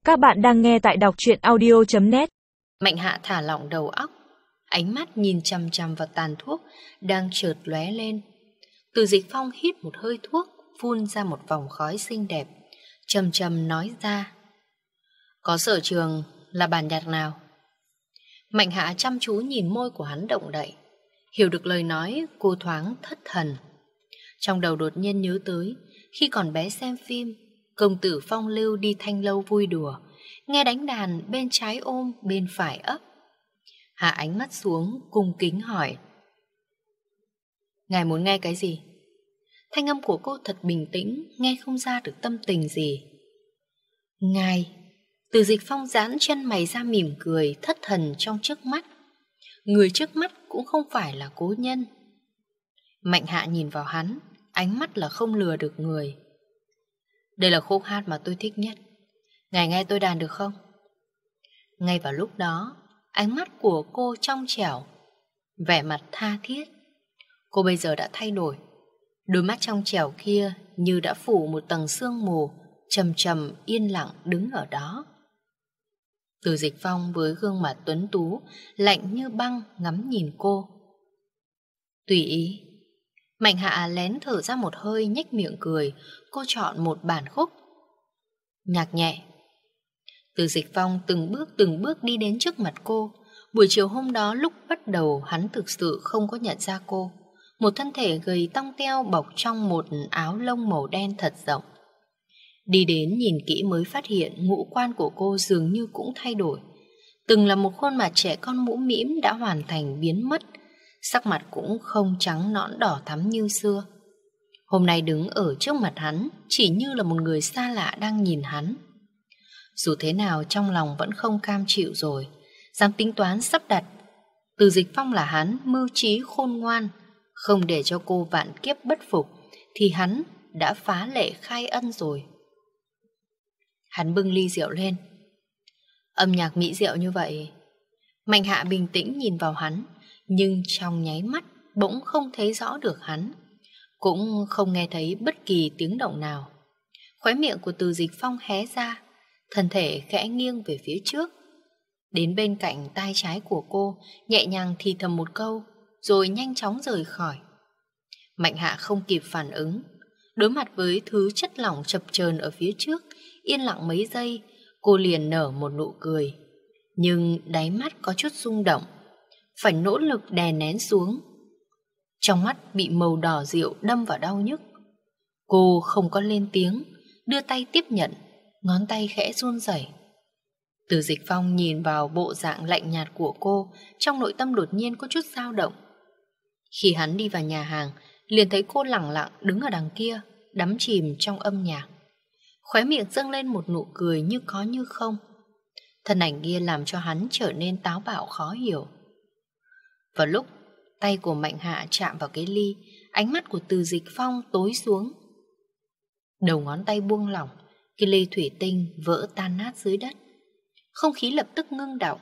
Các bạn đang nghe tại đọc truyện audio.net. Mạnh Hạ thả lỏng đầu óc, ánh mắt nhìn chằm chằm vào tàn thuốc đang chợt lóe lên. Từ Dịch Phong hít một hơi thuốc, phun ra một vòng khói xinh đẹp, trầm trầm nói ra: "Có sở trường là bản nhạc nào?" Mạnh Hạ chăm chú nhìn môi của hắn động đậy, hiểu được lời nói, cô thoáng thất thần. Trong đầu đột nhiên nhớ tới khi còn bé xem phim, công tử phong lưu đi thanh lâu vui đùa, nghe đánh đàn bên trái ôm bên phải ấp. Hạ ánh mắt xuống, cung kính hỏi: "Ngài muốn nghe cái gì?" Thanh âm của cô thật bình tĩnh, nghe không ra được tâm tình gì. "Ngài..." Từ Dịch Phong giãn chân mày ra mỉm cười, thất thần trong trước mắt. Người trước mắt cũng không phải là cố nhân. Mạnh Hạ nhìn vào hắn, ánh mắt là không lừa được người. "Đây là khúc hát mà tôi thích nhất. Ngài nghe tôi đàn được không?" Ngay vào lúc đó, ánh mắt của cô trong trẻo, vẻ mặt tha thiết. Cô bây giờ đã thay đổi. Đôi mắt trong trẻo kia như đã phủ một tầng sương mù, trầm trầm yên lặng đứng ở đó. Từ Dịch Phong với gương mặt tuấn tú, lạnh như băng ngắm nhìn cô. "Tùy ý." Mạnh Hạ lén thở ra một hơi, nhếch miệng cười. Cô chọn một bản khúc nhạc nhẹ. Từ Dịch Phong từng bước đi đến trước mặt cô. Buổi chiều hôm đó lúc bắt đầu hắn thực sự không có nhận ra cô. Một thân thể gầy tong teo bọc trong một áo lông màu đen thật rộng. Đi đến nhìn kỹ mới phát hiện ngũ quan của cô dường như cũng thay đổi. Từng là một khuôn mặt trẻ con mũm mĩm đã hoàn thành biến mất. Sắc mặt cũng không trắng nõn đỏ thắm như xưa. Hôm nay đứng ở trước mặt hắn chỉ như là một người xa lạ đang nhìn hắn. Dù thế nào trong lòng vẫn không cam chịu rồi, dám tính toán sắp đặt. Từ Dịch Phong là hắn mưu trí khôn ngoan, không để cho cô vạn kiếp bất phục thì hắn đã phá lệ khai ân rồi. Hắn bưng ly rượu lên. "Âm nhạc mỹ diệu như vậy." Mạnh Hạ bình tĩnh nhìn vào hắn, nhưng trong nháy mắt bỗng không thấy rõ được hắn, cũng không nghe thấy bất kỳ tiếng động nào. Khóe miệng của Từ Dịch Phong hé ra, thân thể khẽ nghiêng về phía trước, đến bên cạnh tai trái của cô, nhẹ nhàng thì thầm một câu, rồi nhanh chóng rời khỏi. Mạnh Hạ không kịp phản ứng, đối mặt với thứ chất lỏng chập chờn ở phía trước, yên lặng mấy giây, cô liền nở một nụ cười, nhưng đáy mắt có chút rung động, phải nỗ lực đè nén xuống. Trong mắt bị màu đỏ rượu đâm vào đau nhức. Cô không có lên tiếng, đưa tay tiếp nhận, ngón tay khẽ run rẩy. Từ Dịch Phong nhìn vào bộ dạng lạnh nhạt của cô, trong nội tâm đột nhiên có chút dao động. Khi hắn đi vào nhà hàng, liền thấy cô lẳng lặng đứng ở đằng kia, đắm chìm trong âm nhạc. Khóe miệng dâng lên một nụ cười như có như không. Thân ảnh kia làm cho hắn trở nên táo bạo khó hiểu. Vào lúc tay của Mạnh Hạ chạm vào cái ly, ánh mắt của Từ Dịch Phong tối xuống. Đầu ngón tay buông lỏng, cái ly thủy tinh vỡ tan nát dưới đất. Không khí lập tức ngưng đọng.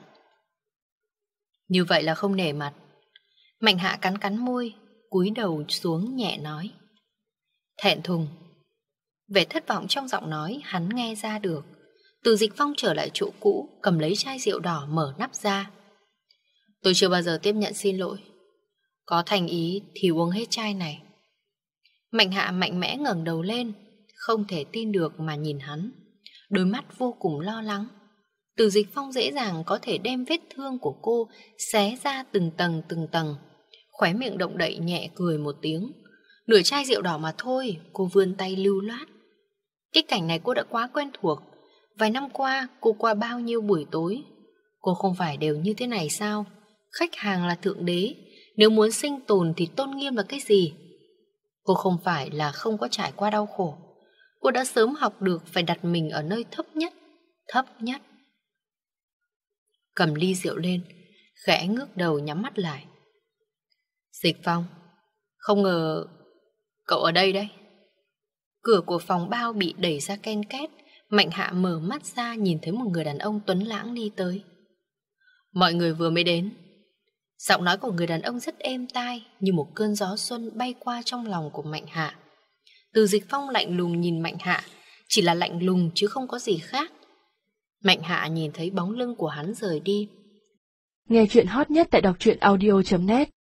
"Như vậy là không nể mặt." Mạnh Hạ cắn cắn môi, cúi đầu xuống nhẹ nói. "Thẹn thùng." Vẻ thất vọng trong giọng nói hắn nghe ra được. Từ Dịch Phong trở lại chỗ cũ, cầm lấy chai rượu đỏ mở nắp ra. "Tôi chưa bao giờ tiếp nhận xin lỗi. Có thành ý thì uống hết chai này." Mạnh Hạ mạnh mẽ ngẩng đầu lên, không thể tin được mà nhìn hắn, đôi mắt vô cùng lo lắng. Từ Dịch Phong dễ dàng có thể đem vết thương của cô xé ra từng tầng. Khóe miệng động đậy nhẹ cười một tiếng. Nửa chai rượu đỏ mà thôi, cô vươn tay lưu loát. Cái cảnh này cô đã quá quen thuộc. Vài năm qua cô qua bao nhiêu buổi tối. Cô không phải đều như thế này sao? Khách hàng là thượng đế, nếu muốn sinh tồn thì tôn nghiêm là cái gì? Cô không phải là không có trải qua đau khổ. Cô đã sớm học được phải đặt mình ở nơi thấp nhất. Cầm ly rượu lên, khẽ ngước đầu nhắm mắt lại. "Dịch Phong, không ngờ cậu ở đây đấy." Cửa của phòng bao bị đẩy ra ken két. Mạnh Hạ mở mắt ra nhìn thấy một người đàn ông tuấn lãng đi tới. "Mọi người vừa mới đến." Giọng nói của người đàn ông rất êm tai, như một cơn gió xuân bay qua trong lòng của Mạnh Hạ. Từ Dịch Phong lạnh lùng nhìn Mạnh Hạ, chỉ là lạnh lùng chứ không có gì khác. Mạnh Hạ nhìn thấy bóng lưng của hắn rời đi. Nghe chuyện hot nhất tại đọc truyện audio.net